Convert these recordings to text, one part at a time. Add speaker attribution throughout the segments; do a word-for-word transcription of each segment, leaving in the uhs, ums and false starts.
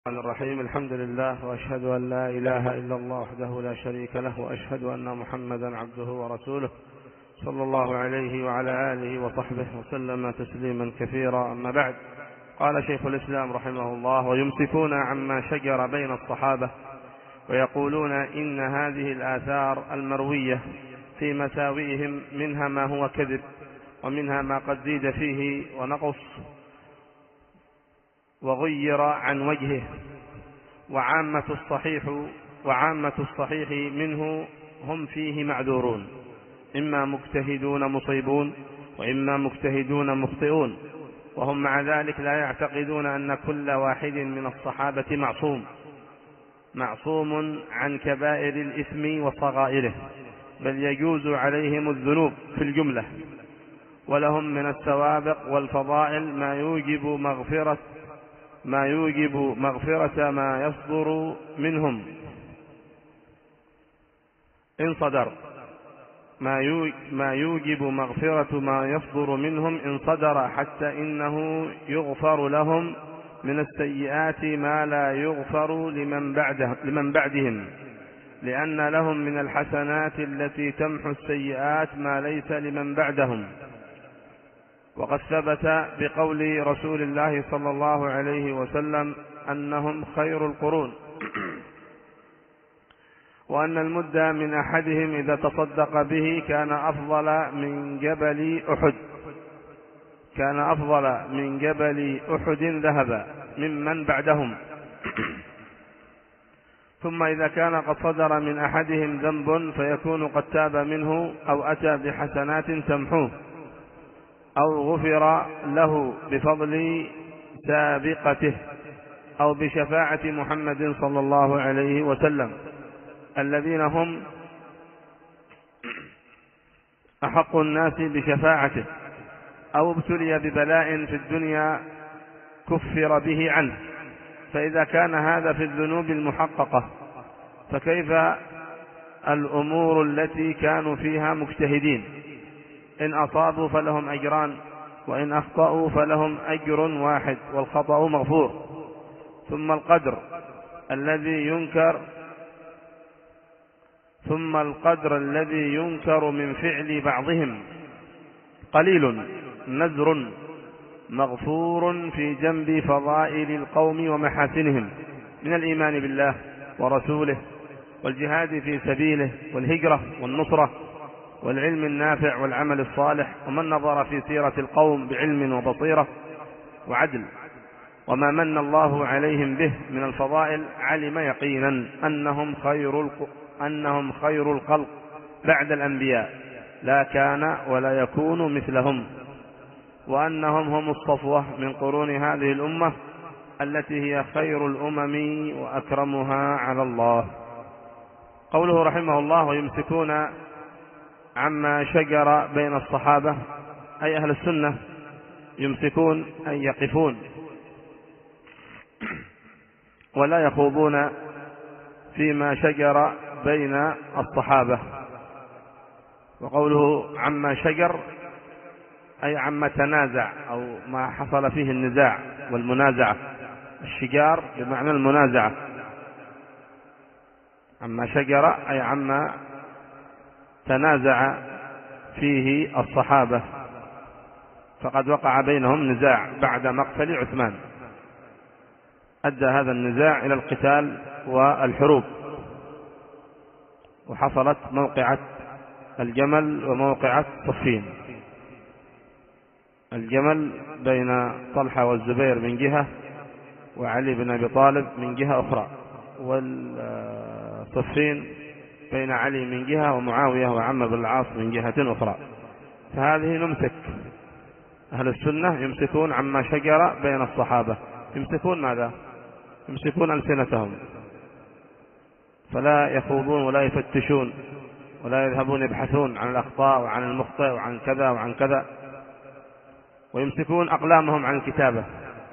Speaker 1: الرحمن الرحيم. الحمد لله، وأشهد أن لا إله إلا الله وحده لا شريك له، وأشهد أن محمدا عبده ورسوله صلى الله عليه وعلى آله وصحبه وسلم تسليما كثيرا. أما بعد، قال شيخ الإسلام رحمه الله: ويمسكون عما شجر بين الصحابة ويقولون إن هذه الآثار المروية في مساوئهم منها ما هو كذب، ومنها ما قد زيد فيه ونقص وغير عن وجهه، وعامة الصحيح وعامة الصحيح منه هم فيه معذورون، إما مجتهدون مصيبون وإما مجتهدون مخطئون، وهم مع ذلك لا يعتقدون أن كل واحد من الصحابة معصوم معصوم عن كبائر الإثم وصغائره، بل يجوز عليهم الذنوب في الجملة، ولهم من السوابق والفضائل ما يوجب مغفرة ما يوجب مغفرة ما يصدر منهم إن صدر ما يوجب مغفرة ما يصدر منهم إن صدر، حتى إنه يغفر لهم من السيئات ما لا يغفر لمن بعده لمن بعدهم، لأن لهم من الحسنات التي تمحو السيئات ما ليس لمن بعدهم. وقد ثبت بقول رسول الله صلى الله عليه وسلم أنهم خير القرون، وأن المد من أحدهم إذا تصدق به كان أفضل من جبل أحد كان أفضل من جبل أحد ذهبا ممن بعدهم. ثم إذا كان قد صدر من أحدهم ذنب فيكون قد تاب منه أو أتى بحسنات تمحوه، أو غفر له بفضل سابقته أو بشفاعة محمد صلى الله عليه وسلم، الذين هم أحق الناس بشفاعته، أو ابتلي ببلاء في الدنيا كفر به عنه. فإذا كان هذا في الذنوب المحققة، فكيف الأمور التي كانوا فيها مجتهدين؟ إن أصابوا فلهم أجران، وإن أخطأوا فلهم أجر واحد والخطأ مغفور. ثم القدر الذي ينكر ثم القدر الذي ينكر من فعل بعضهم قليل نذر مغفور في جنب فضائل القوم ومحاسنهم من الإيمان بالله ورسوله والجهاد في سبيله والهجرة والنصرة والعلم النافع والعمل الصالح. ومن نظر في سيرة القوم بعلم وبصيرة وعدل وما من الله عليهم به من الفضائل علم يقينا أنهم خير أنهم خير الخلق بعد الأنبياء، لا كان ولا يكون مثلهم، وأنهم هم الصفوة من قرون هذه الأمة التي هي خير الأمم وأكرمها على الله. قوله رحمه الله: ويمسكون عما شجر بين الصحابة، أي أهل السنة يمسكون أي يقفون ولا يخوضون فيما شجر بين الصحابة. وقوله عما شجر أي عما تنازع أو ما حصل فيه النزاع والمنازعة. الشجار بمعنى المنازعة. عما شجر أي عما تنازع فيه الصحابة، فقد وقع بينهم نزاع بعد مقتل عثمان، أدى هذا النزاع إلى القتال والحروب، وحصلت موقعة الجمل وموقعة صفين. الجمل بين طلحة والزبير من جهة، وعلي بن أبي طالب من جهة أخرى، والصفين بين علي من جهة ومعاوية وعمرو بن العاص من جهة أخرى. فهذه نمسك. أهل السنة يمسكون عما شجر بين الصحابة. يمسكون ماذا؟ يمسكون ألسنتهم، فلا يخوضون ولا يفتشون ولا يذهبون يبحثون عن الأخطاء وعن المخطئ وعن كذا وعن كذا. ويمسكون أقلامهم عن الكتابة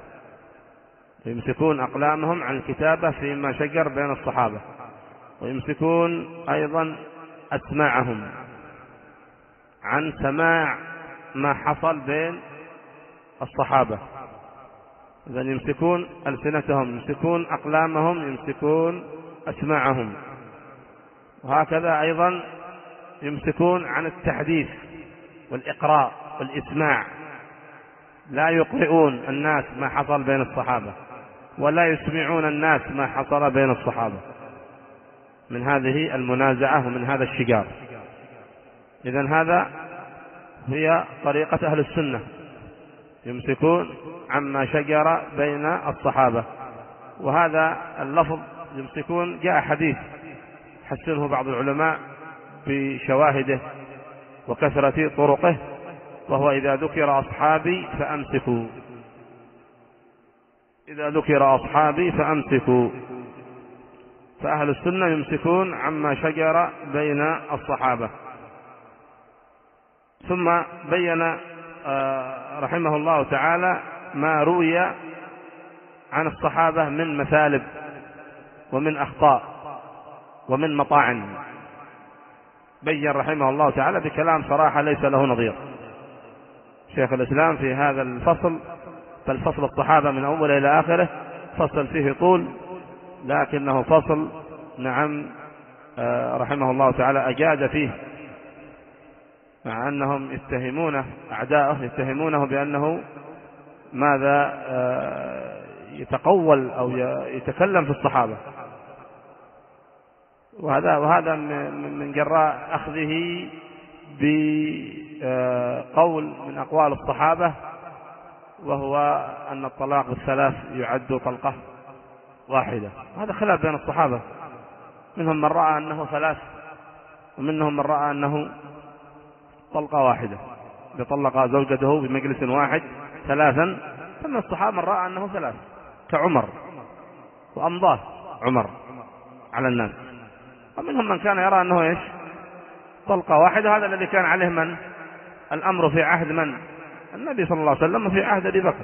Speaker 1: يمسكون أقلامهم عن الكتابة فيما شجر بين الصحابة. ويمسكون أيضا أسماعهم عن سماع ما حصل بين الصحابة. إذن يمسكون ألسنتهم، يمسكون أقلامهم، يمسكون أسماعهم. وهكذا أيضا يمسكون عن التحديث والإقراء والإسماع، لا يقرئون الناس ما حصل بين الصحابة ولا يسمعون الناس ما حصل بين الصحابة من هذه المنازعة ومن هذا الشجار. إذن هذا هي طريقة أهل السنة، يمسكون عما شجر بين الصحابة. وهذا اللفظ يمسكون جاء حديث حسنه بعض العلماء بشواهده وكثرة طرقه، وهو إذا ذكر أصحابي فأمسكوا، إذا ذكر أصحابي فأمسكوا. فأهل السنة يمسكون عما شجر بين الصحابة. ثم بين رحمه الله تعالى ما روي عن الصحابة من مثالب ومن أخطاء ومن مطاعن، بين رحمه الله تعالى بكلام صراحة ليس له نظير. شيخ الإسلام في هذا الفصل، فالفصل الصحابة من أوله إلى آخره فصل فيه طول، لكنه فصل نعم رحمه الله تعالى أجاد فيه، مع أنهم يتهمونه أعداءه يتهمونه بأنه ماذا يتقول أو يتكلم في الصحابة، وهذا وهذا من جراء أخذه بقول من أقوال الصحابة، وهو أن الطلاق بالثلاث يعد طلقة واحدة. هذا خلاف بين الصحابة، منهم من رأى أنه ثلاث ومنهم من رأى أنه طلقة واحدة، يطلق زوجته بمجلس واحد ثلاثا، ثم الصحابة من رأى أنه ثلاث كعمر وأمضاه عمر على الناس، ومنهم من كان يرى أنه إيش طلقة واحدة. هذا الذي كان عليه من الأمر في عهد من النبي صلى الله عليه وسلم وفي عهد أبي بكر.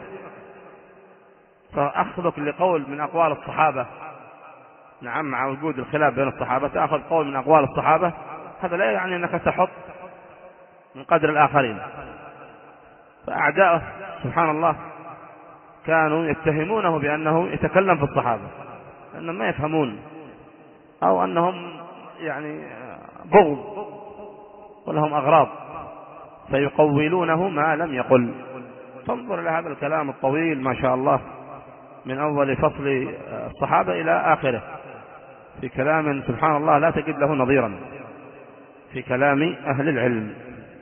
Speaker 1: فأخذك لقول من أقوال الصحابة نعم مع وجود الخلاف بين الصحابة، تأخذ قول من أقوال الصحابة، هذا لا يعني أنك تحط من قدر الآخرين. فأعداءه سبحان الله كانوا يتهمونه بأنه يتكلم في الصحابة، لأنهم ما يفهمون أو أنهم يعني بغض ولهم أغراض، فيقولونه ما لم يقل. تنظر إلى هذا الكلام الطويل ما شاء الله من أول فصل الصحابة إلى آخره في كلام سبحان الله لا تجد له نظيرا في كلام أهل العلم.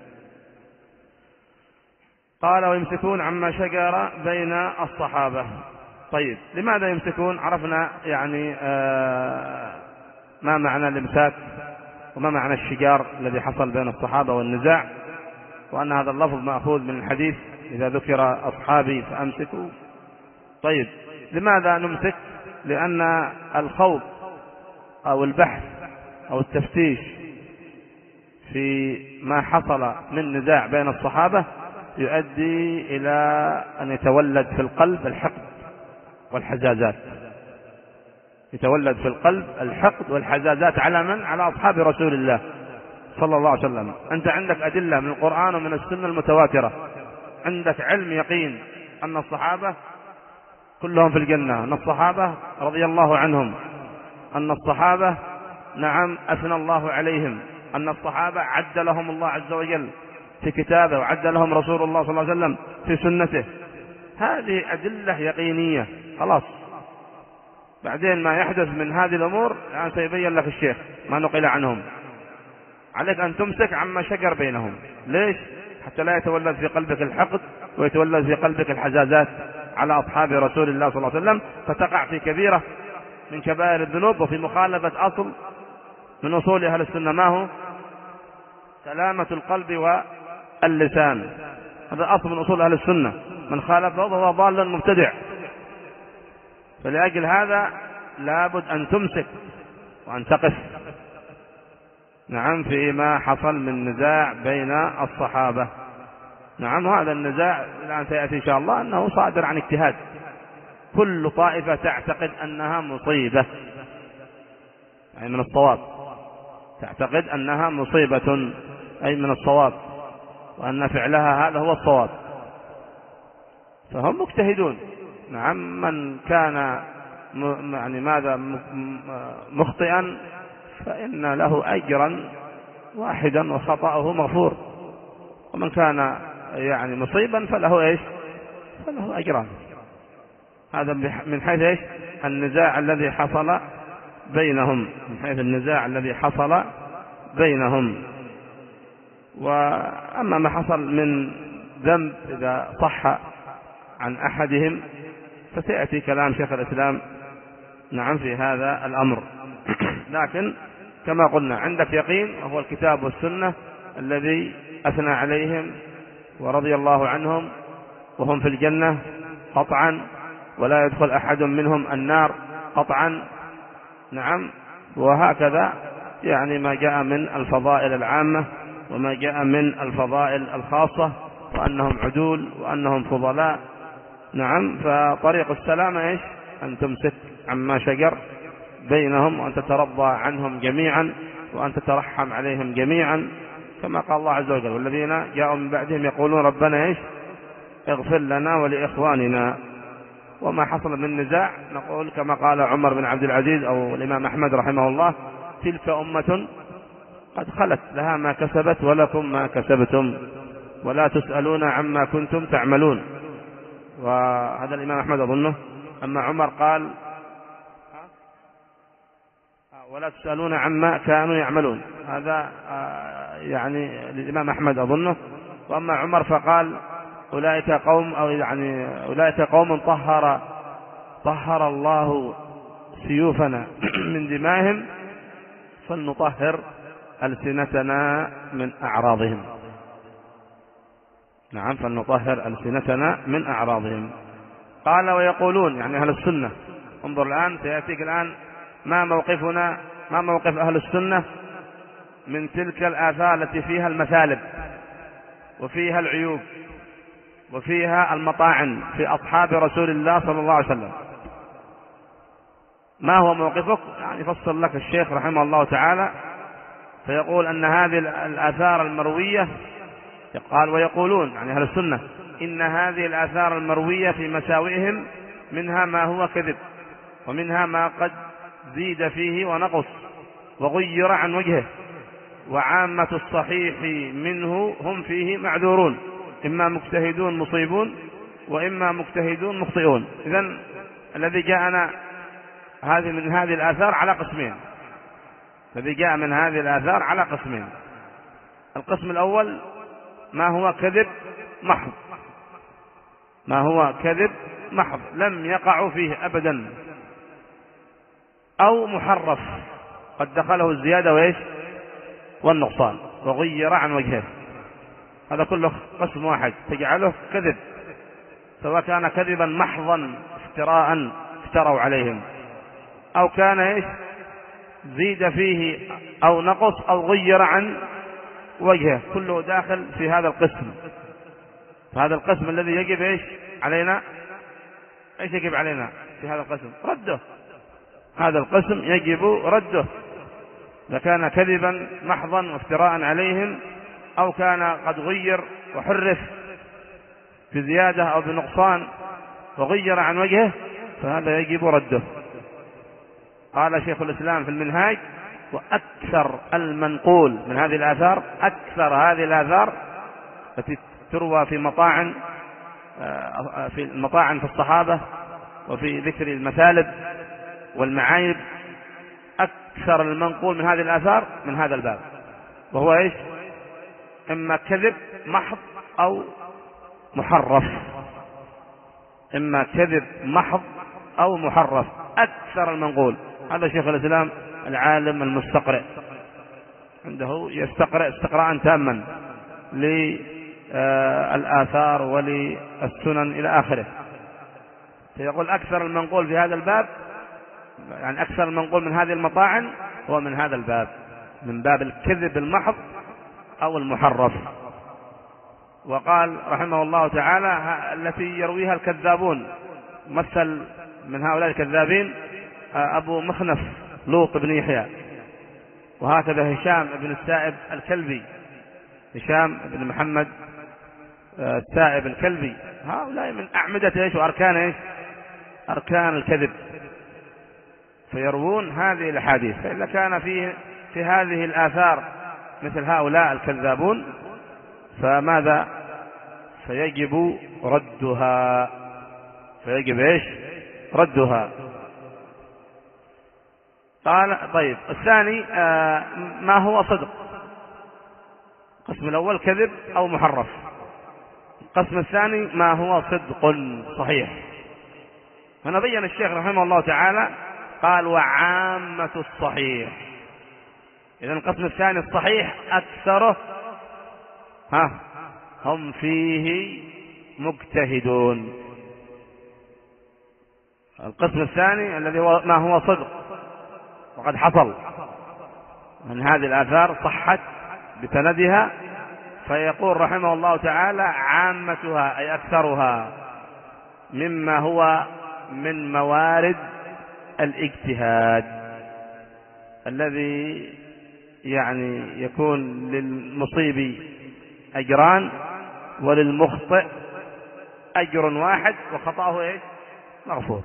Speaker 1: قال ويمسكون عما شجر بين الصحابة. طيب لماذا يمسكون؟ عرفنا يعني آه ما معنى الامساك وما معنى الشجار الذي حصل بين الصحابة والنزاع، وأن هذا اللفظ مأخوذ من الحديث إذا ذكر أصحابي فأمسكوا. طيب لماذا نمسك؟ لأن الخوض أو البحث أو التفتيش في ما حصل من نزاع بين الصحابة يؤدي إلى أن يتولد في القلب الحقد والحزازات، يتولد في القلب الحقد والحزازات على من؟ على أصحاب رسول الله صلى الله عليه وسلم. أنت عندك أدلة من القرآن ومن السنة المتواترة، عندك علم يقين أن الصحابة كلهم في الجنة، أن الصحابة رضي الله عنهم، أن الصحابة نعم أثنى الله عليهم، أن الصحابة عد لهم الله عز وجل في كتابه وعد لهم رسول الله صلى الله عليه وسلم في سنته. هذه أدلة يقينية خلاص. بعدين ما يحدث من هذه الأمور يعني سيبين لك الشيخ ما نقل عنهم. عليك أن تمسك عما شجر بينهم. ليش؟ حتى لا يتولد في قلبك الحقد ويتولد في قلبك الحزازات على أصحاب رسول الله صلى الله عليه وسلم، فتقع في كبيرة من كبائر الذنوب وفي مخالفة أصل من أصول أهل السنة. ما هو؟ سلامة القلب واللسان. هذا أصل من أصول أهل السنة، من خالف فهو ضال مبتدع. فلأجل هذا لابد أن تمسك وأن تقف نعم فيما حصل من نزاع بين الصحابة. نعم هذا النزاع الآن سيأتي إن شاء الله أنه صادر عن اجتهاد، كل طائفة تعتقد أنها مصيبة أي من الصواب، تعتقد أنها مصيبة أي من الصواب، وأن فعلها هذا هو الصواب، فهم مجتهدون نعم من كان يعني ماذا مخطئا فإن له أجرا واحدا وخطأه مغفور، ومن كان يعني مصيبا فله إيش فله أجران. هذا من حيث إيش النزاع الذي حصل بينهم، من حيث النزاع الذي حصل بينهم. وأما ما حصل من ذنب إذا صح عن أحدهم فسيأتي كلام شيخ الإسلام نعم في هذا الأمر. لكن كما قلنا عندك يقين وهو الكتاب والسنة الذي أثنى عليهم ورضي الله عنهم وهم في الجنة قطعا، ولا يدخل أحد منهم النار قطعا. نعم. وهكذا يعني ما جاء من الفضائل العامة وما جاء من الفضائل الخاصة، وأنهم عدول وأنهم فضلاء. نعم. فطريق السلامة إيش أن تمسك عما شجر بينهم، وأن تترضى عنهم جميعا، وأن تترحم عليهم جميعا، كما قال الله عز وجل: والذين جاءوا من بعدهم يقولون ربنا إيش اغفر لنا ولإخواننا. وما حصل من نزاع نقول كما قال عمر بن عبد العزيز أو الإمام أحمد رحمه الله: تلك أمة قد خلت لها ما كسبت ولكم ما كسبتم ولا تسألون عما كنتم تعملون. وهذا الإمام أحمد أظنه. أما عمر قال: ولا تسألون عما كانوا يعملون، هذا يعني الإمام أحمد أظنه. وأما عمر فقال: أولئك قوم أو يعني أولئك قوم طهر طهر الله سيوفنا من دمائهم فلنطهر ألسنتنا من أعراضهم. نعم. فلنطهر ألسنتنا من أعراضهم. قال: ويقولون يعني أهل السنة. انظر الآن سيأتيك الآن ما موقفنا ما موقف أهل السنة من تلك الآثار التي فيها المثالب وفيها العيوب وفيها المطاعن في أصحاب رسول الله صلى الله عليه وسلم. ما هو موقفك؟ يعني فصل لك الشيخ رحمه الله تعالى فيقول أن هذه الآثار المروية، قال: ويقولون يعني أهل السنة إن هذه الآثار المروية في مساوئهم منها ما هو كذب، ومنها ما قد زيد فيه ونقص وغير عن وجهه، وعامة الصحيح منه هم فيه معذورون، إما مجتهدون مصيبون وإما مجتهدون مخطئون. إذن الذي جاءنا هذه من هذه الآثار على قسمين الذي جاء من هذه الآثار على قسمين. القسم الأول ما هو كذب محض، ما هو كذب محض لم يقع فيه أبدا، أو محرف قد دخله الزيادة وإيش والنقصان وغير عن وجهه. هذا كله قسم واحد تجعله كذب، سواء كان كذبا محضا افتراء افتروا عليهم، أو كان إيش زيد فيه أو نقص أو غير عن وجهه، كله داخل في هذا القسم. فهذا القسم الذي يجب إيش علينا إيش يجب علينا في هذا القسم؟ رده. هذا القسم يجب رده، إذا كان كذبا محضا وافتراء عليهم، أو كان قد غير وحرف بزيادة أو بنقصان وغير عن وجهه، فهذا يجب رده. قال شيخ الإسلام في المنهاج: وأكثر المنقول من هذه الآثار، أكثر هذه الآثار التي تروى في مطاعن في المطاعن في الصحابة وفي ذكر المثالب والمعايب، أكثر المنقول من هذه الآثار من هذا الباب، وهو إيش؟ إما كذب محض أو محرف، إما كذب محض أو محرف، أكثر المنقول. هذا شيخ الإسلام العالم المستقرئ عنده يستقرأ استقراء تاما للآثار وللسنن إلى آخره، فيقول أكثر المنقول في هذا الباب، يعني أكثر المنقول من هذه المطاعن هو من هذا الباب، من باب الكذب المحض أو المحرف. وقال رحمه الله تعالى: التي يرويها الكذابون، مثل من هؤلاء الكذابين أبو مخنف لوط بن يحيى، وهكذا هشام بن السائب الكلبي، هشام بن محمد السائب الكلبي. هؤلاء من أعمدة إيش وأركان إيش أركان الكذب فيروون هذه الأحاديث. فإذا كان فيه في هذه الآثار مثل هؤلاء الكذابون فماذا؟ فيجب ردها، فيجب إيش؟ ردها. قال طيب الثاني آه ما هو صدق؟ القسم الأول كذب أو محرف. القسم الثاني ما هو صدق صحيح. هنا بين الشيخ رحمه الله تعالى قال وعامة الصحيح. إذن القسم الثاني الصحيح أكثره ها هم فيه مجتهدون. القسم الثاني الذي هو ما هو صدق وقد حصل من هذه الآثار صحت بسندها، فيقول رحمه الله تعالى عامتها أي أكثرها مما هو من موارد الاجتهاد الذي يعني يكون للمصيب أجران وللمخطئ أجر واحد وخطأه إيه؟ مغفور،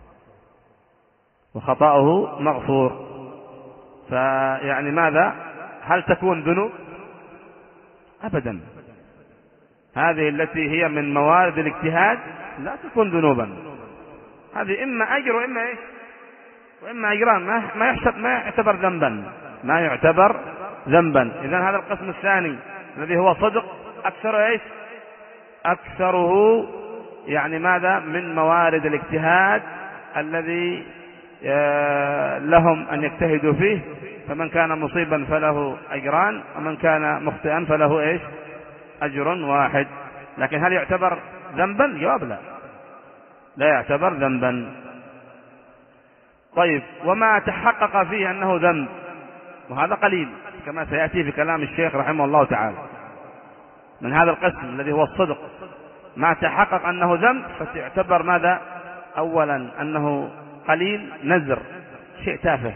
Speaker 1: وخطأه مغفور. فيعني ماذا؟ هل تكون ذنوب؟ أبدا. هذه التي هي من موارد الاجتهاد لا تكون ذنوبا، هذه إما أجر وإما إيه؟ وإما أجران، ما ما يحسب ما يعتبر ذنبا، ما يعتبر ذنبا. إذن هذا القسم الثاني الذي هو صدق أكثره إيش؟ أكثره يعني ماذا؟ من موارد الاجتهاد الذي لهم أن يجتهدوا فيه، فمن كان مصيبا فله أجران ومن كان مخطئا فله إيش؟ أجر واحد. لكن هل يعتبر ذنبا؟ جواب لا، لا يعتبر ذنبا. طيب وما تحقق فيه أنه ذنب، وهذا قليل كما سيأتي في كلام الشيخ رحمه الله تعالى. من هذا القسم الذي هو الصدق ما تحقق أنه ذنب فتعتبر ماذا؟ أولا أنه قليل، نزر، شيء تافه،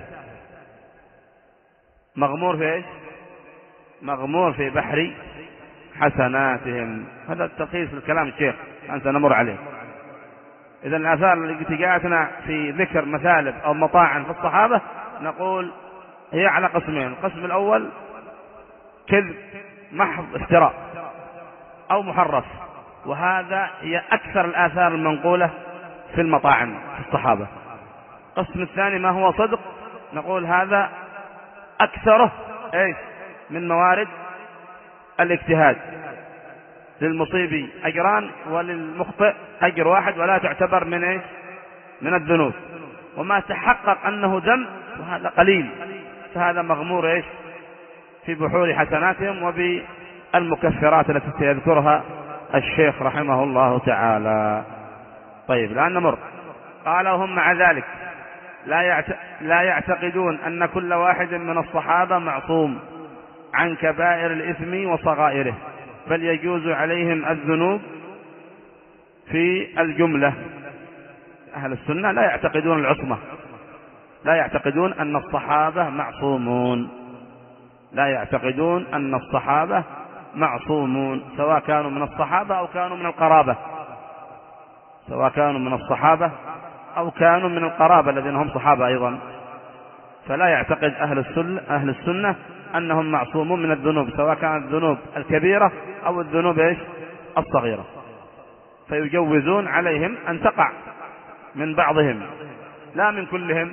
Speaker 1: مغمور في إيش؟ مغمور في بحر حسناتهم. هذا التلخيص للكلام الشيخ أنت نمر عليه. إذا الآثار التي جاءتنا في ذكر مثالب أو مطاعن في الصحابة نقول هي على قسمين. القسم الأول كذب محض افتراء أو محرف، وهذا هي أكثر الآثار المنقولة في المطاعن في الصحابة. القسم الثاني ما هو صدق، نقول هذا أكثره إيش؟ من موارد الاجتهاد، للمصيب أجران وللمخطئ أجر واحد، ولا تعتبر من إيش؟ من الذنوب. وما تحقق أنه ذنب وهذا قليل، فهذا مغمور إيش؟ في بحور حسناتهم وبالمكفرات التي سيذكرها الشيخ رحمه الله تعالى. طيب الآن نمر. قال وهم مع ذلك لا لا يعتقدون أن كل واحد من الصحابة معصوم عن كبائر الإثم وصغائره، بل يجوز عليهم الذنوب في الجملة. أهل السنة لا يعتقدون العصمة، لا يعتقدون أن الصحابة معصومون، لا يعتقدون أن الصحابة معصومون، سواء كانوا من الصحابة أو كانوا من القرابة، سواء كانوا من الصحابة أو كانوا من القرابة الذين هم صحابة أيضا. فلا يعتقد أهل السنة, أهل السنة أنهم معصومون من الذنوب، سواء كانت الذنوب الكبيرة أو الذنوب إيش؟ الصغيرة. فيجوزون عليهم أن تقع من بعضهم لا من كلهم.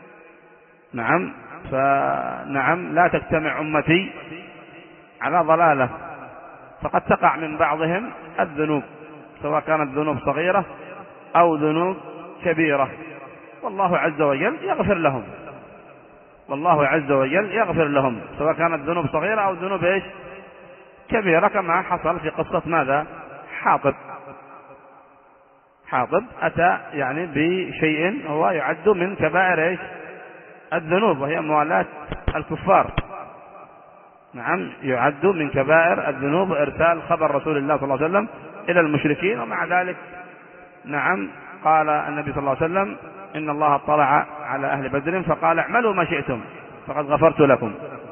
Speaker 1: نعم، فنعم لا تجتمع أمتي على ضلالة، فقد تقع من بعضهم الذنوب، سواء كانت ذنوب صغيرة أو ذنوب كبيرة، والله عز وجل يغفر لهم، والله عز وجل يغفر لهم سواء كانت ذنوب صغيرة أو ذنوب إيش؟ كبيرة، كما حصل في قصة ماذا؟ حاطب. حاطب أتى يعني بشيء هو يعد من كبائر إيش؟ الذنوب، وهي موالاة الكفار. نعم، يعد من كبائر الذنوب إرسال خبر رسول الله صلى الله عليه وسلم إلى المشركين، ومع ذلك نعم قال النبي صلى الله عليه وسلم إن الله اطلع على أهل بدر فقال اعملوا ما شئتم فقد غفرت لكم.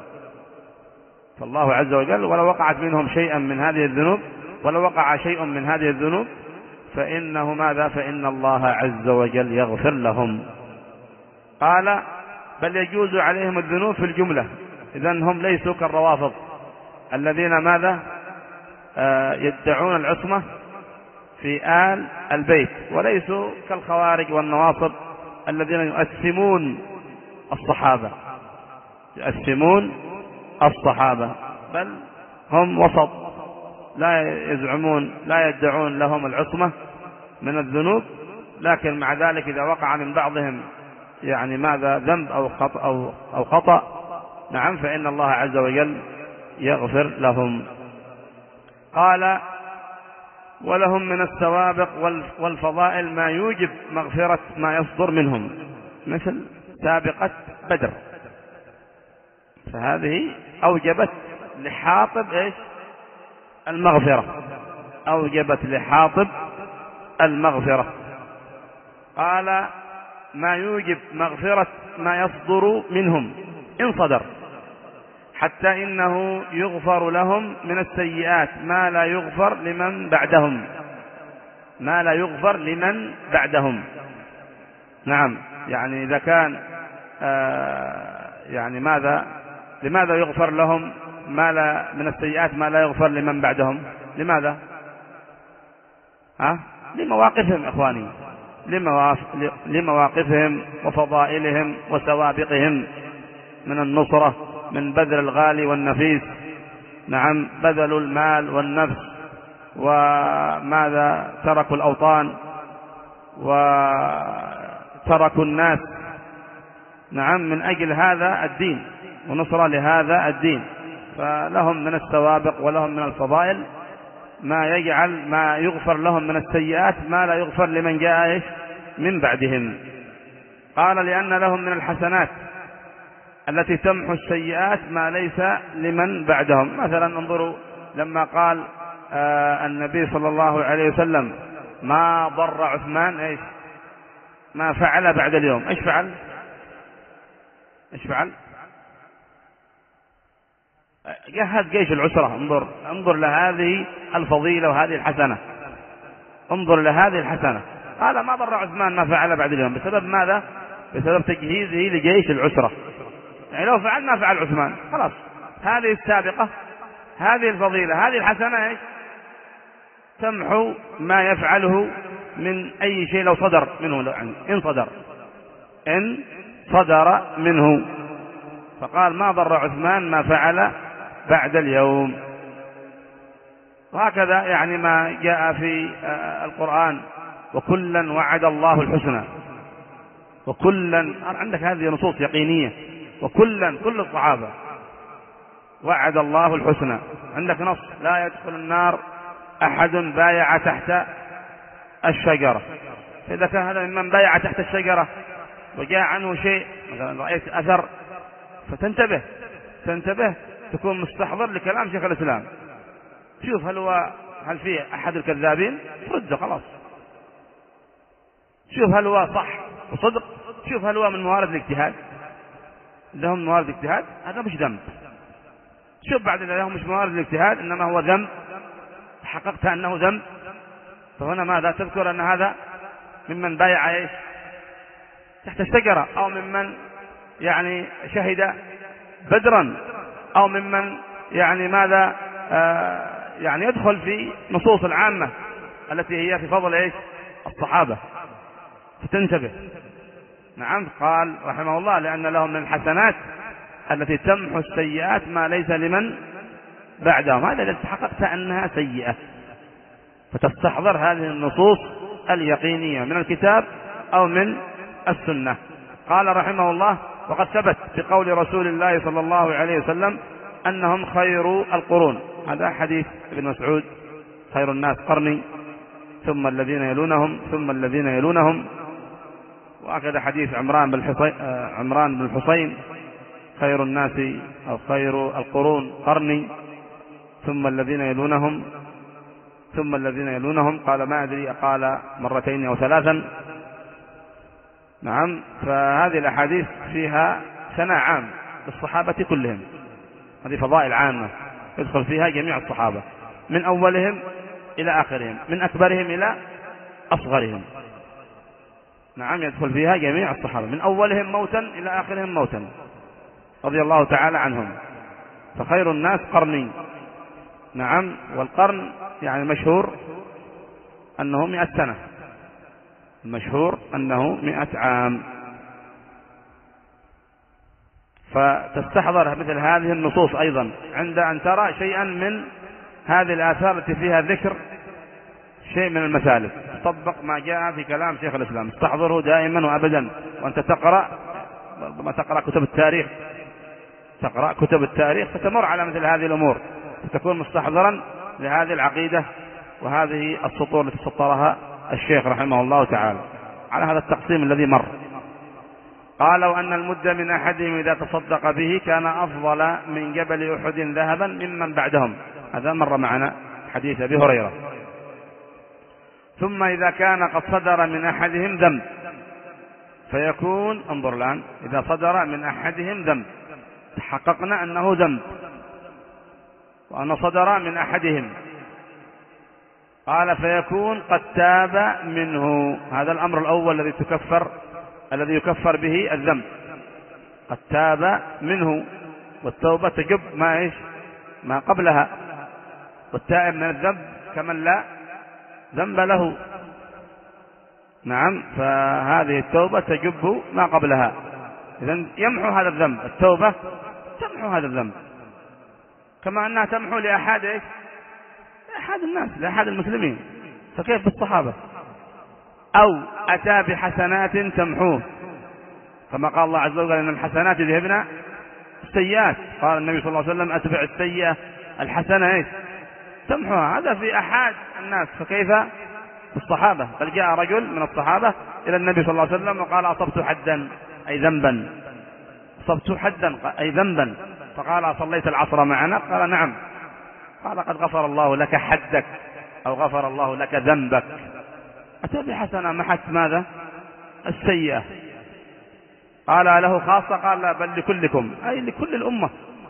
Speaker 1: فالله عز وجل ولو وقعت منهم شيئا من هذه الذنوب، ولو وقع شيء من هذه الذنوب فإنه ماذا؟ فإن الله عز وجل يغفر لهم. قال بل يجوز عليهم الذنوب في الجملة. إذن هم ليسوا كالروافض الذين ماذا؟ آه يدعون العصمة في آل البيت، وليسوا كالخوارج والنواصب الذين يؤثمون الصحابة يؤثمون الصحابة بل هم وسط، لا يزعمون لا يدعون لهم العصمة من الذنوب، لكن مع ذلك إذا وقع من بعضهم يعني ماذا ذنب أو خطأ, أو أو خطأ نعم فإن الله عز وجل يغفر لهم. قال ولهم من السوابق والفضائل ما يوجب مغفرة ما يصدر منهم، مثل سابقة بدر، فهذه أوجبت لحاطب إيش؟ المغفرة، أوجبت لحاطب المغفرة. قال ما يوجب مغفرة ما يصدر منهم إن صدر، حتى إنه يغفر لهم من السيئات ما لا يغفر لمن بعدهم ما لا يغفر لمن بعدهم نعم، يعني إذا كان آه يعني ماذا لماذا يغفر لهم ما لا من السيئات ما لا يغفر لمن بعدهم؟ لماذا؟ ها؟ لمواقفهم إخواني، لمواقفهم وفضائلهم وسوابقهم من النصرة، من بذل الغالي والنفيس، نعم بذلوا المال والنفس، وماذا تركوا الأوطان وتركوا الناس، نعم من أجل هذا الدين ونصرة لهذا الدين، فلهم من السوابق ولهم من الفضائل ما يجعل ما يغفر لهم من السيئات ما لا يغفر لمن جاء من بعدهم. قال لأن لهم من الحسنات التي تمحو السيئات ما ليس لمن بعدهم. مثلا انظروا لما قال آه النبي صلى الله عليه وسلم ما ضر عثمان ايش ما فعل بعد اليوم، ايش فعل ايش فعل جهز جيش العسرة. انظر انظر لهذه الفضيلة وهذه الحسنة، انظر لهذه الحسنة. قال ما ضر عثمان ما فعل بعد اليوم، بسبب ماذا؟ بسبب تجهيزه لجيش العسرة. يعني لو فعل ما فعل عثمان خلاص، هذه السابقة هذه الفضيلة هذه الحسنة ايش تمحو ما يفعله من أي شيء لو صدر منه، يعني إن صدر إن صدر منه. فقال ما ضر عثمان ما فعل بعد اليوم. وهكذا يعني ما جاء في القرآن وكلا وعد الله الحسنى، وكلا عندك هذه نصوص يقينية، وكلا كل الصحابة وعد الله الحسنى. عندك نص لا يدخل النار أحد بايع تحت الشجرة، فإذا كان هذا ممن بايع تحت الشجرة وجاء عنه شيء مثلا رأيت أثر فتنتبه تنتبه تكون مستحضر لكلام شيخ الإسلام، شوف هل هو هل فيه أحد الكذابين رده خلاص، شوف هل هو صح وصدق، شوف هل هو من موارد الاجتهاد، لهم موارد الاجتهاد هذا مش ذنب، شوف بعد إذا لهم مش موارد الاجتهاد إنما هو ذنب حققت أنه ذنب، فهنا ماذا تذكر أن هذا ممن بايع ايش تحت الشجرة، أو ممن يعني شهد بدرا، أو ممن يعني ماذا آه يعني يدخل في نصوص العامة التي هي في فضل ايش الصحابة، فتنتبه. نعم قال رحمه الله لأن لهم من الحسنات التي تمحو السيئات ما ليس لمن بعدهم، هذا إذا حققت أنها سيئة فتستحضر هذه النصوص اليقينية من الكتاب أو من السنة. قال رحمه الله وقد ثبت بقول رسول الله صلى الله عليه وسلم أنهم خير القرون، هذا حديث ابن مسعود خير الناس قرني ثم الذين يلونهم ثم الذين يلونهم، وأكد حديث عمران بن الحصين عمران بن الحصين خير الناس أو خير القرون قرني ثم الذين يلونهم ثم الذين يلونهم، قال ما أدري قال مرتين أو ثلاثا. نعم فهذه الأحاديث فيها ثناء عام للصحابة كلهم، هذه فضائل عامة يدخل فيها جميع الصحابة من أولهم إلى آخرهم، من أكبرهم إلى أصغرهم. نعم يدخل فيها جميع الصحابة من أولهم موتا إلى آخرهم موتا رضي الله تعالى عنهم. فخير الناس قرني. نعم. والقرن يعني مشهور أنه مئة سنة، المشهور أنه مئة عام. فتستحضر مثل هذه النصوص أيضا عند أن ترى شيئا من هذه الآثار التي فيها ذكر شيء من المسالك، تطبق ما جاء في كلام شيخ الإسلام، استحضره دائما وأبدا. وأنت تقرأ ما تقرأ كتب التاريخ، تقرأ كتب التاريخ فتمر على مثل هذه الأمور، فتكون مستحضرا لهذه العقيدة وهذه السطور التي سطرها الشيخ رحمه الله تعالى على هذا التقسيم الذي مر. قالوا أن المد من أحدهم إذا تصدق به كان أفضل من جبل أحد ذهبا ممن بعدهم. هذا مر معنا حديث أبي هريرة. ثم إذا كان قد صدر من أحدهم ذنب فيكون، انظر الآن، إذا صدر من أحدهم ذنب تحققنا أنه ذنب وأنه صدر من أحدهم، قال فيكون قد تاب منه. هذا الأمر الأول الذي تكفر الذي يكفر به الذنب، قد تاب منه. والتوبة تجب ما إيش ما قبلها، والتائب من الذنب كمن لا ذنب له. نعم. فهذه التوبة تجب ما قبلها، إذن يمحو هذا الذنب. التوبة تمحو هذا الذنب كما أنها تمحو لأحد إيش لأحد الناس، لأحد المسلمين. فكيف بالصحابة؟ أو أتى بحسنات تمحوه، كما قال الله عز وجل إن الحسنات يذهبن السيئات. قال النبي صلى الله عليه وسلم أتبع السيئة الحسنة إيش تمحوها. هذا في أحد الناس، فكيف بالصحابة؟ بل جاء رجل من الصحابة إلى النبي صلى الله عليه وسلم وقال أصبت حدا أي ذنبا، أصبت حدا أي ذنبا. فقال صليت العصر معنا؟ قال نعم. قال قد غفر الله لك حدك أو غفر الله لك ذنبك. أتى بحسنة محت ماذا؟ السيئة. قال له خاصة؟ قال لا، بل لكلكم، أي لكل الأمة،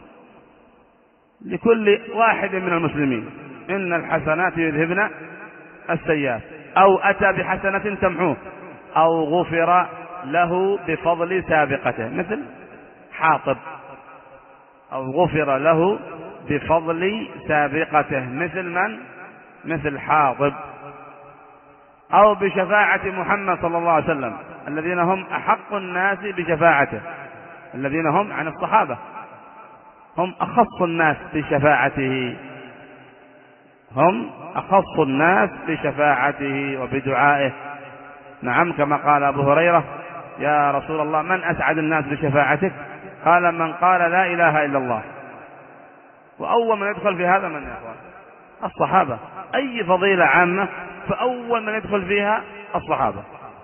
Speaker 1: لكل واحد من المسلمين. إن الحسنات يذهبن السيئات. أو أتى بحسنة تمحوه، أو غفر له بفضل سابقته، مثل حاطب، أو غفر له بفضل سابقته، مثل من؟ مثل حاطب. أو بشفاعة محمد صلى الله عليه وسلم، الذين هم أحق الناس بشفاعته، الذين هم عن الصحابة هم أخص الناس بشفاعته، هم أخص الناس بشفاعته وبدعائه. نعم. كما قال أبو هريرة يا رسول الله من أسعد الناس بشفاعتك؟ قال من قال لا إله إلا الله. وأول من يدخل في هذا من يا أخوان؟ الصحابة. أي فضيلة عامة فأول من يدخل فيها الصحابة،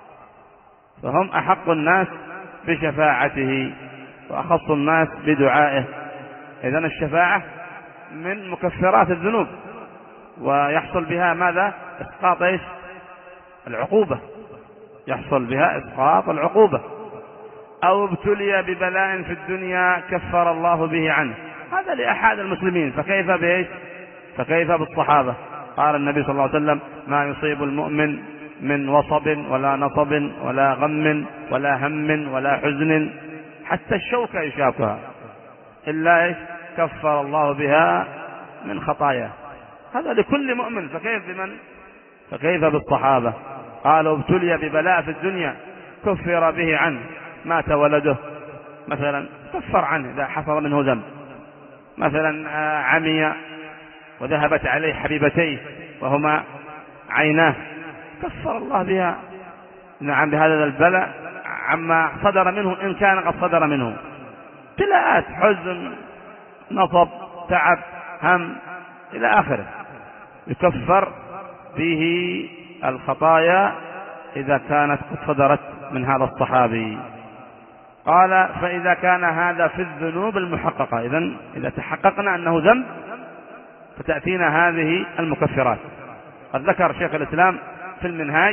Speaker 1: فهم أحق الناس بشفاعته وأخص الناس بدعائه. إذن الشفاعة من مكفرات الذنوب، ويحصل بها ماذا؟ إسقاط إيش؟ العقوبة، يحصل بها إسقاط العقوبة. أو ابتلي ببلاء في الدنيا كفر الله به عنه، هذا لأحد المسلمين، فكيف بإيش؟ فكيف بالصحابة؟ قال النبي صلى الله عليه وسلم ما يصيب المؤمن من وصب ولا نصب ولا غم ولا هم ولا حزن حتى الشوكة يشاكها إلا إيش؟ كفر الله بها من خطاياه. هذا لكل مؤمن، فكيف بمن؟ فكيف بالصحابة؟ قالوا ابتلي ببلاء في الدنيا كفر به عنه، مات ولده مثلا كفر عنه إذا حصل منه ذنب، مثلا عمي وذهبت عليه حبيبتيه وهما عيناه كفر الله بها نعم بهذا البلاء عما صدر منه إن كان قد صدر منه. ابتلاءات، حزن، نصب، تعب، هم إلى آخره، يكفر به الخطايا إذا كانت قد صدرت من هذا الصحابي. قال فإذا كان هذا في الذنوب المحققة، إذن إذا تحققنا أنه ذنب فتأتينا هذه المكفرات. قد ذكر شيخ الإسلام في المنهاج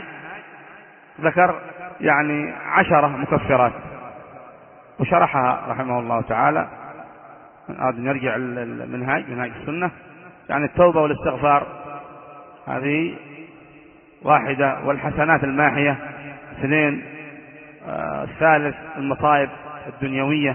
Speaker 1: ذكر يعني عشرة مكفرات وشرحها رحمه الله تعالى. أريد نرجع المنهاج، منهاج السنة، يعني التوبة والاستغفار هذه واحدة. والحسنات الماحية اثنين. آه الثالث المصائب الدنيوية.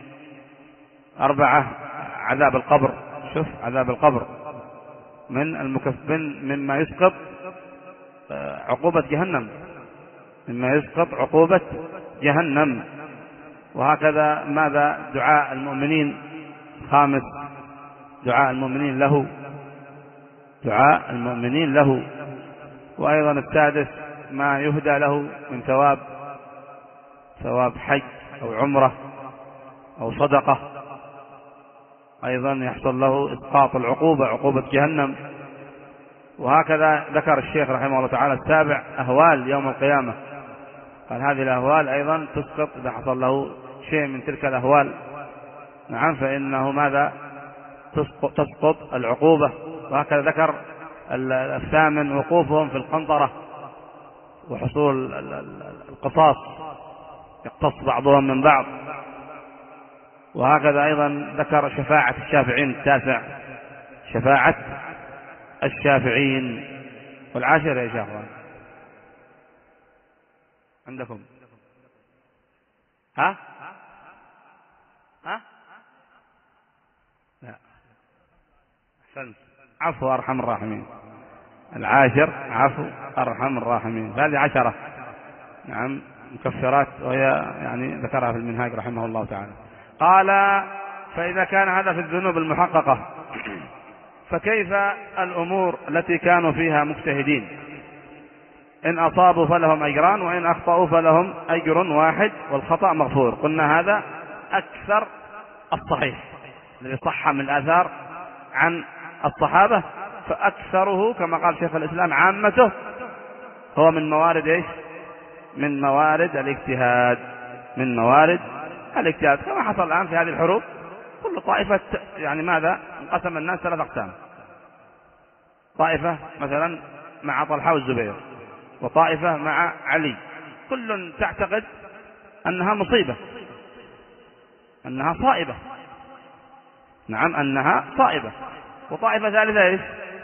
Speaker 1: أربعة عذاب القبر. شوف عذاب القبر من المكفن مما يسقط آه عقوبة جهنم، مما يسقط عقوبة جهنم. وهكذا ماذا دعاء المؤمنين. خامس دعاء المؤمنين له، دعاء المؤمنين له. وأيضا السادس ما يهدى له من ثواب، ثواب حج أو عمرة أو صدقة، أيضا يحصل له إسقاط العقوبة، عقوبة جهنم. وهكذا ذكر الشيخ رحمه الله تعالى السابع أهوال يوم القيامة، قال هذه الأهوال أيضا تسقط إذا حصل له شيء من تلك الأهوال. نعم فإنه ماذا تسقط, تسقط العقوبة. وهكذا ذكر الثامن وقوفهم في القنطرة وحصول القصاص، يقتص بعضهم من بعض. وهكذا أيضا ذكر شفاعة الشافعين التاسع، شفاعة الشافعين. والعاشر يا شيخ عندكم ها ها لا أحسنت، عفو أرحم الراحمين. العاشر عفو أرحم الراحمين، هذه عشرة نعم مكفرات، وهي يعني ذكرها في المنهاج رحمه الله تعالى. قال فإذا كان هذا في الذنوب المحققة فكيف الأمور التي كانوا فيها مجتهدين؟ إن أصابوا فلهم أجران، وإن أخطأوا فلهم أجر واحد والخطأ مغفور. قلنا هذا أكثر الصحيح الذي صح من الآثار عن الصحابة، فأكثره كما قال شيخ الإسلام عامته هو من موارد إيش؟ من موارد الاجتهاد، من موارد الاجتهاد، كما حصل الآن في هذه الحروب. كل طائفة يعني ماذا انقسم الناس ثلاث أقسام، طائفة مثلا مع طلحة والزبير، وطائفة مع علي، كل تعتقد أنها مصيبة، أنها صائبة، نعم أنها صائبة. وطائفة ثالثة إيش؟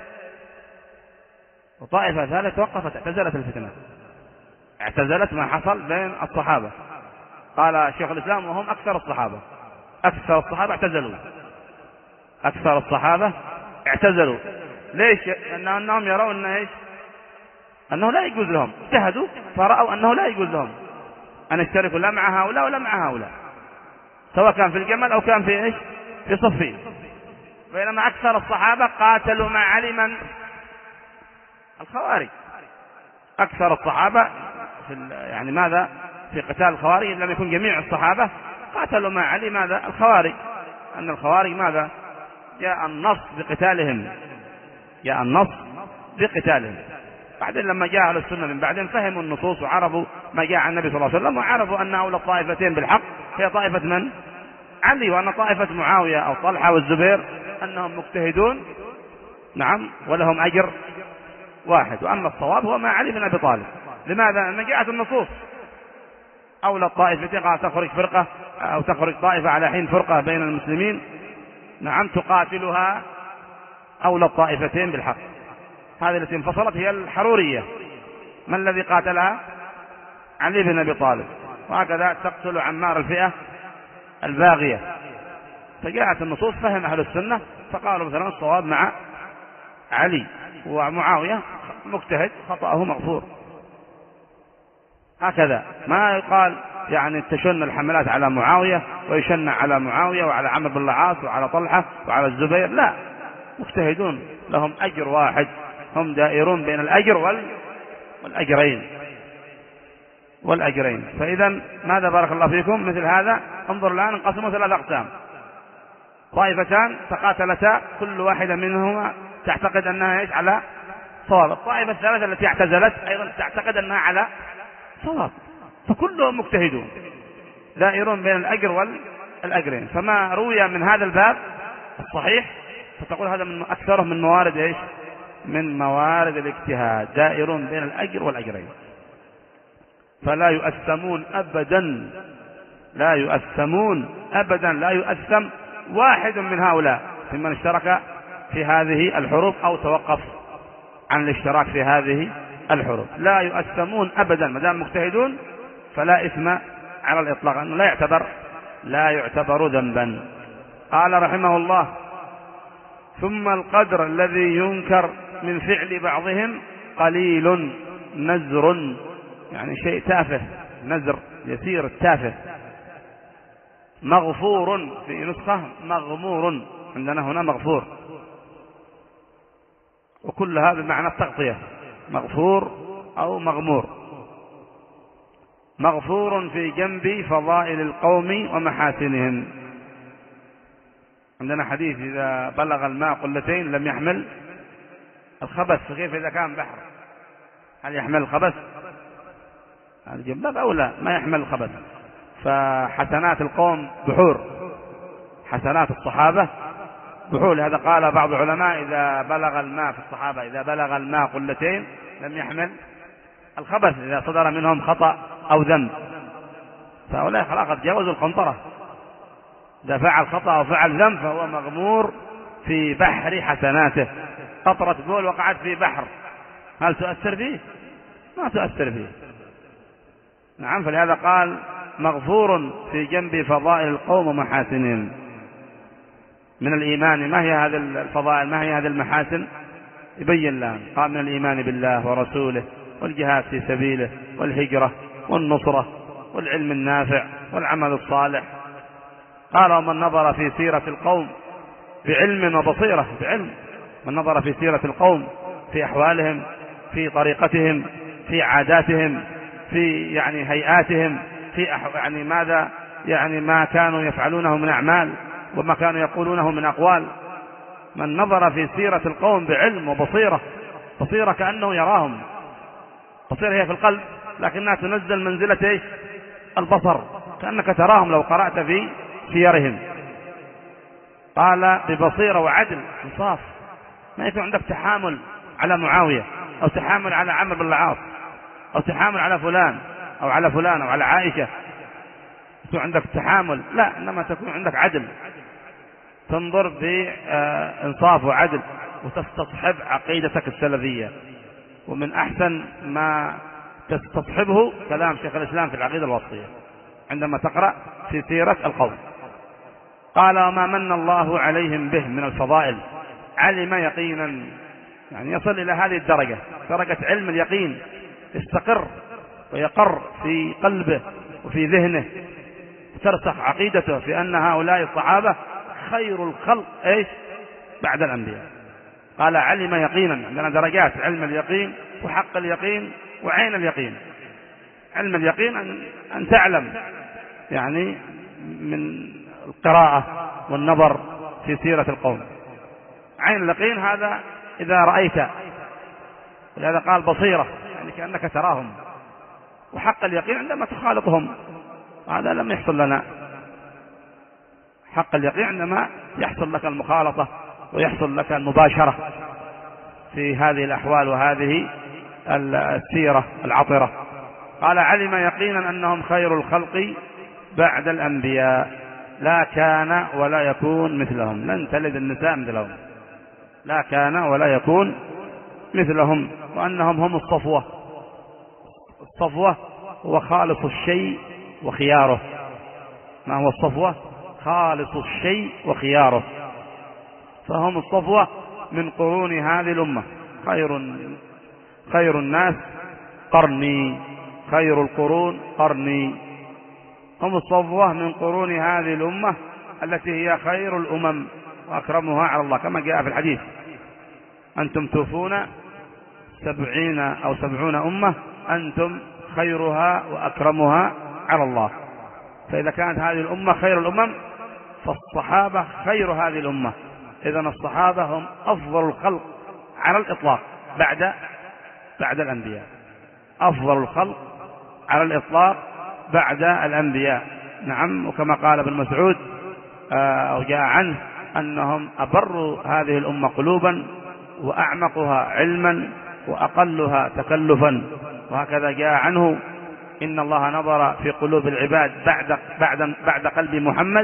Speaker 1: وطائفة ثالثة توقفت، اعتزلت الفتنة، اعتزلت ما حصل بين الصحابة. قال شيخ الإسلام وهم أكثر الصحابة، أكثر الصحابة اعتزلوا، أكثر الصحابة اعتزلوا. ليش؟ لأنهم يرون إيش؟ أنه لا يجوز لهم، اجتهدوا فرأوا أنه لا يجوز لهم أن يشتركوا لا مع هؤلاء ولا مع هؤلاء، سواء كان في الجمل أو كان في إيش؟ في صفين. بينما أكثر الصحابة قاتلوا مع علي من؟ الخوارج. أكثر الصحابة في يعني ماذا في قتال الخوارج لم يكن جميع الصحابة قاتلوا مع علي ماذا؟ الخوارج. أن الخوارج ماذا؟ جاء النص بقتالهم، جاء النص بقتالهم. بعدين لما جاء أهل السنة من بعدين فهموا النصوص وعرفوا ما جاء عن النبي صلى الله عليه وسلم، وعرفوا أن أولى الطائفتين بالحق هي طائفة من؟ علي، وأن طائفة معاوية أو طلحة والزبير أنهم مجتهدون نعم ولهم أجر واحد، وأما الصواب هو مع علي بن أبي طالب. لماذا؟ لأن جاءت النصوص أولى الطائفتين، قال تخرج فرقة أو تخرج طائفة على حين فرقة بين المسلمين نعم تقاتلها أولى الطائفتين بالحق. هذه التي انفصلت هي الحرورية، من الذي قاتلها؟ علي بن أبي طالب. وهكذا تقتل عمار الفئة الباغية. فجاءت النصوص فهم أهل السنة فقالوا مثلا الصواب مع علي، ومعاوية مجتهد خطأه مغفور. هكذا ما يقال يعني تشن الحملات على معاوية ويشن على معاوية وعلى عمرو بن العاص وعلى طلحة وعلى الزبير، لا، مجتهدون لهم أجر واحد، هم دائرون بين الأجر وال... والأجرين والأجرين. فإذا ماذا بارك الله فيكم مثل هذا؟ انظر الآن انقسموا ثلاث أقسام، طائفتان تقاتلتا كل واحدة منهما تعتقد أنها إيش؟ على صواب. الطائفة الثالثة التي اعتزلت أيضا تعتقد أنها على صواب، فكلهم مجتهدون دائرون بين الأجر والأجرين. فما روي من هذا الباب الصحيح فتقول هذا من أكثره من موارد إيش؟ من موارد الاجتهاد، دائرون بين الأجر والأجرين، فلا يؤثمون أبدا، لا يؤثمون أبدا، لا يؤثم واحد من هؤلاء ممن اشترك في هذه الحروب أو توقف عن الاشتراك في هذه الحروف، لا يؤثمون أبدا ما دام مجتهدون، فلا إثم على الإطلاق، أنه لا يعتبر لا يعتبر ذنبا. قال رحمه الله: ثم القدر الذي ينكر من فعل بعضهم قليل نزر، يعني شيء تافه، نزر يسير التافه. مغفور في نسخة مغمور، عندنا هنا مغفور، وكلها بمعنى التغطية، مغفور أو مغمور. مغفور في جنب فضائل القوم ومحاسنهم. عندنا حديث: إذا بلغ الماء قلتين لم يحمل الخبث. كيف إذا كان بحر؟ هل يحمل الخبث؟ الجنب أو لا، ما يحمل الخبث. فحسنات القوم بحور، حسنات الصحابة بحور. لهذا قال بعض العلماء: إذا بلغ الماء في الصحابة إذا بلغ الماء قلتين لم يحمل الخبث، إذا صدر منهم خطأ أو ذنب. فهؤلاء خلاص تجاوزوا القنطرة، إذا فعل خطأ أو فعل ذنب فهو مغمور في بحر حسناته. قطرة بول وقعت في بحر، هل تؤثر فيه؟ ما تؤثر فيه. نعم. فلهذا قال: مغفور في جنب فضائل القوم ومحاسنهم. من الإيمان ما هي هذه الفضائل، ما هي هذه المحاسن؟ يبين لهم. قال: من الإيمان بالله ورسوله، والجهاد في سبيله، والهجرة، والنصرة، والعلم النافع، والعمل الصالح. قال: ومن نظر في سيرة القوم بعلم وبصيرة، بعلم، من نظر في سيرة القوم، في أحوالهم، في طريقتهم، في عاداتهم، في يعني هيئاتهم، في أح... يعني ماذا يعني ما كانوا يفعلونه من أعمال وما كانوا يقولونه من أقوال. من نظر في سيرة القوم بعلم وبصيرة، بصيرة كأنه يراهم، بصيرة هي في القلب لكنها تنزل منزلة إيش؟ البصر، كأنك تراهم لو قرأت في سيرهم. قال: ببصيرة وعدل، انصاف، ما يكون عندك تحامل على معاوية أو تحامل على عمرو بن العاص أو تحامل على فلان أو على فلان أو على عائشة، يكون عندك تحامل، لا، إنما تكون عندك عدل، تنظر بإنصاف وعدل وتستصحب عقيدتك السلفية. ومن أحسن ما تستصحبه كلام شيخ الإسلام في العقيدة الوسطية عندما تقرأ في سيرة القوم. قال: وما من الله عليهم به من الفضائل. علم يقينا، يعني يصل إلى هذه الدرجة، درجة علم اليقين، يستقر ويقر في قلبه وفي ذهنه، ترسخ عقيدته في أن هؤلاء الصحابة خير الخلق إيش بعد الأنبياء. قال: علم يقينا، عندنا درجات: علم اليقين وحق اليقين وعين اليقين. علم اليقين أن, أن تعلم يعني من القراءة والنظر في سيرة القوم. عين اليقين هذا إذا رأيت، لهذا قال بصيرة، يعني كأنك تراهم. وحق اليقين عندما تخالطهم، هذا لم يحصل لنا. حق اليقين عندما يحصل لك المخالطة ويحصل لك المباشرة في هذه الأحوال وهذه السيرة العطرة. قال: علم يقينا أنهم خير الخلق بعد الأنبياء، لا كان ولا يكون مثلهم، لن تلد النساء مثلهم، لا كان ولا يكون مثلهم. وأنهم هم الصفوة. الصفوة هو خالص الشيء وخياره. ما هو الصفوة؟ خالص الشيء وخياره. فهم الصفوة من قرون هذه الأمة. خير خير الناس قرني، خير القرون قرني. هم الصفوة من قرون هذه الأمة التي هي خير الأمم وأكرمها على الله، كما جاء في الحديث: أنتم توفون سبعين أو سبعون أمة، أنتم خيرها وأكرمها على الله. فإذا كانت هذه الأمة خير الأمم فالصحابة خير هذه الأمة. إذن الصحابة هم أفضل الخلق على الإطلاق بعد بعد الأنبياء، أفضل الخلق على الإطلاق بعد الأنبياء. نعم. وكما قال ابن مسعود أو جاء عنه أنهم أبروا هذه الأمة قلوبا وأعمقها علما وأقلها تكلفا. وهكذا جاء عنه: إن الله نظر في قلوب العباد بعد بعد بعد قلب محمد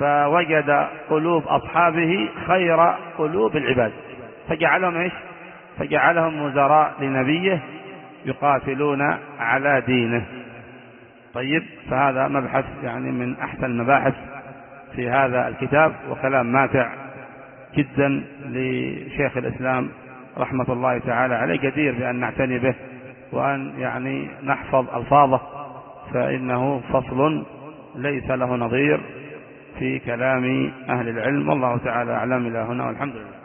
Speaker 1: فوجد قلوب أصحابه خير قلوب العباد، فجعلهم إيش؟ فجعلهم وزراء لنبيه يقاتلون على دينه. طيب، فهذا مبحث يعني من أحسن المباحث في هذا الكتاب، وكلام ماتع جدا لشيخ الإسلام رحمة الله تعالى عليه، جدير بأن نعتني به وأن يعني نحفظ ألفاظه، فإنه فصل ليس له نظير في كلام أهل العلم. والله تعالى أعلم. إلى هنا والحمد لله.